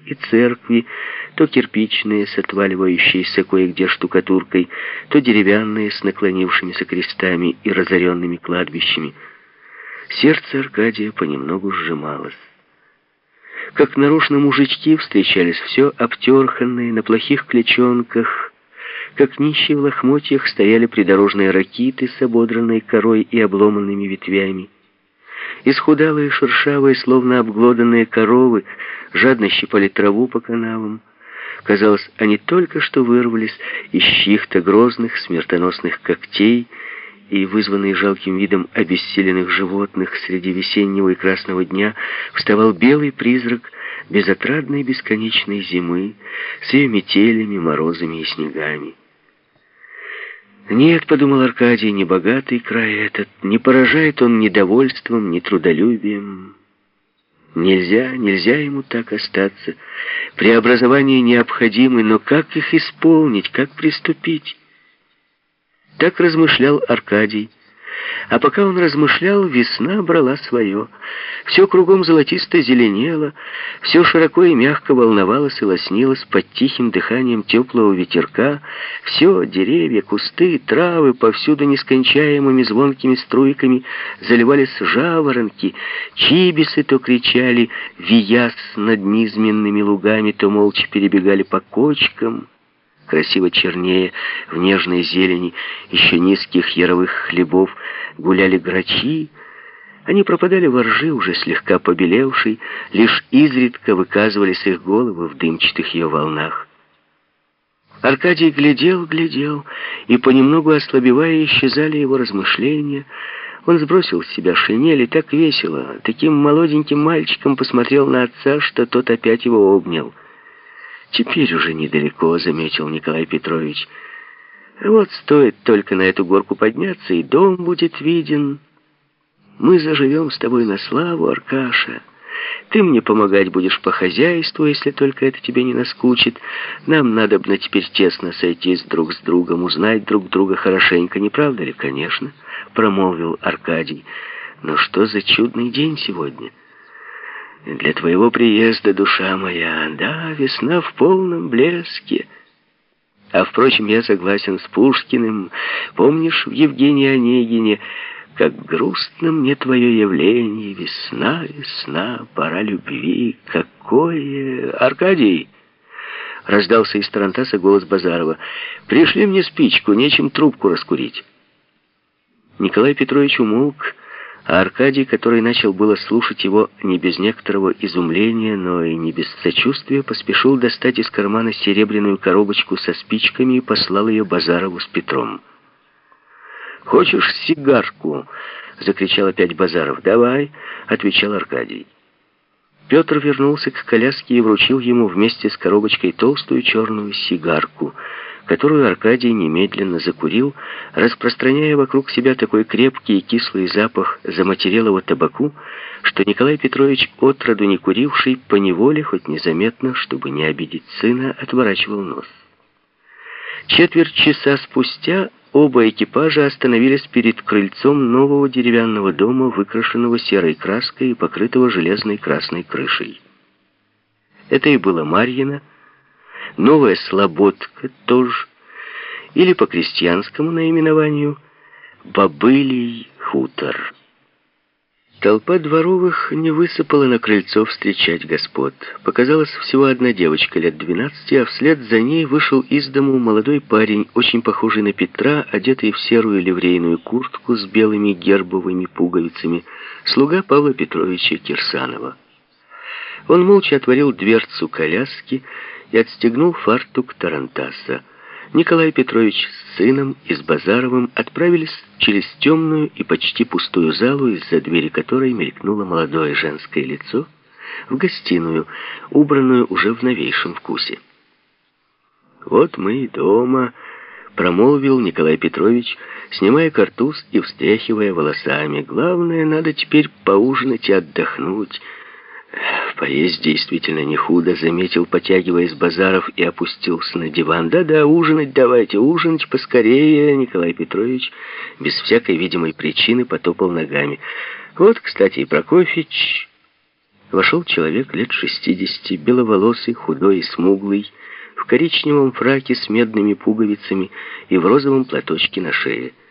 и церкви, то кирпичные с отваливающейся кое-где штукатуркой, то деревянные с наклонившимися крестами и разоренными кладбищами. Сердце Аркадия понемногу сжималось. Как нарочно мужички встречались, все обтерханные, на плохих клячонках, как нищие в лохмотьях стояли придорожные ракиты с ободранной корой и обломанными ветвями. Исхудалые, шершавые, словно обглоданные коровы, жадно щипали траву по канавам. Казалось, они только что вырвались из чьих-то грозных, смертоносных когтей, и, вызванный жалким видом обессиленных животных, среди весеннего и красного дня вставал белый призрак безотрадной бесконечной зимы с ее метелями, морозами и снегами. «Нет, — подумал Аркадий, — небогатый край этот, не поражает он ни довольством, ни трудолюбием. Нельзя ему так остаться. Преобразования необходимы, но как их исполнить, как приступить?» Так размышлял Аркадий. А пока он размышлял, весна брала свое. Все кругом золотисто зеленело, все широко и мягко волновалось и лоснилось под тихим дыханием теплого ветерка. Все, деревья, кусты, травы, повсюду нескончаемыми звонкими струйками заливались жаворонки, чибисы то кричали, виясь над низменными лугами, то молча перебегали по кочкам, красиво чернее в нежной зелени еще низких яровых хлебов гуляли грачи. Они пропадали во ржи, уже слегка побелевшей, лишь изредка выказывались их головы в дымчатых ее волнах. Аркадий глядел, и понемногу ослабевая исчезали его размышления. Он сбросил с себя шинель и так весело, таким молоденьким мальчиком посмотрел на отца, что тот опять его обнял. «Теперь уже недалеко», — заметил Николай Петрович. «Вот стоит только на эту горку подняться, и дом будет виден. Мы заживем с тобой на славу, Аркаша. Ты мне помогать будешь по хозяйству, если только это тебе не наскучит. Нам надобно теперь тесно сойтись друг с другом, узнать друг друга хорошенько, не правда ли?» «Конечно», — промолвил Аркадий. «Но что за чудный день сегодня?» «Для твоего приезда, душа моя, да, весна в полном блеске. А, впрочем, я согласен с Пушкиным. Помнишь в Евгении Онегине, как грустно мне твое явление, весна, весна, пора любви, какое...» «Аркадий!» — раздался из тарантаса голос Базарова. «Пришли мне спичку, нечем трубку раскурить». Николай Петрович умолк, а Аркадий, который начал было слушать его не без некоторого изумления, но и не без сочувствия, поспешил достать из кармана серебряную коробочку со спичками и послал ее Базарову с Петром. «Хочешь сигарку?» — закричал опять Базаров. «Давай», — отвечал Аркадий. Петр вернулся к коляске и вручил ему вместе с коробочкой толстую черную сигарку, которую Аркадий немедленно закурил, распространяя вокруг себя такой крепкий и кислый запах заматерелого табаку, что Николай Петрович, отроду не куривший, поневоле, хоть незаметно, чтобы не обидеть сына, отворачивал нос. Четверть часа спустя оба экипажа остановились перед крыльцом нового деревянного дома, выкрашенного серой краской и покрытого железной красной крышей. Это и было Марьино, Новая Слободка тоже, или по крестьянскому наименованию Бобылий хутор. Толпа дворовых не высыпала на крыльцо встречать господ. Показалась всего одна девочка лет 12, а вслед за ней вышел из дому молодой парень, очень похожий на Петра, одетый в серую ливрейную куртку с белыми гербовыми пуговицами, слуга Павла Петровича Кирсанова. Он молча отворил дверцу коляски и отстегнул фартук тарантаса. Николай Петрович с сыном и с Базаровым отправились через темную и почти пустую залу, из-за двери которой мелькнуло молодое женское лицо, в гостиную, убранную уже в новейшем вкусе. «Вот мы и дома», — промолвил Николай Петрович, снимая картуз и встряхивая волосами. «Главное, надо теперь поужинать и отдохнуть». «Поесть действительно не худо», — заметил, потягиваясь Базаров, и опустился на диван. «Да-да, ужинать давайте, ужинать поскорее», — Николай Петрович без всякой видимой причины потопал ногами. «Вот, кстати, и Прокофьич». вошел человек лет 60, беловолосый, худой и смуглый, в коричневом фраке с медными пуговицами и в розовом платочке на шее.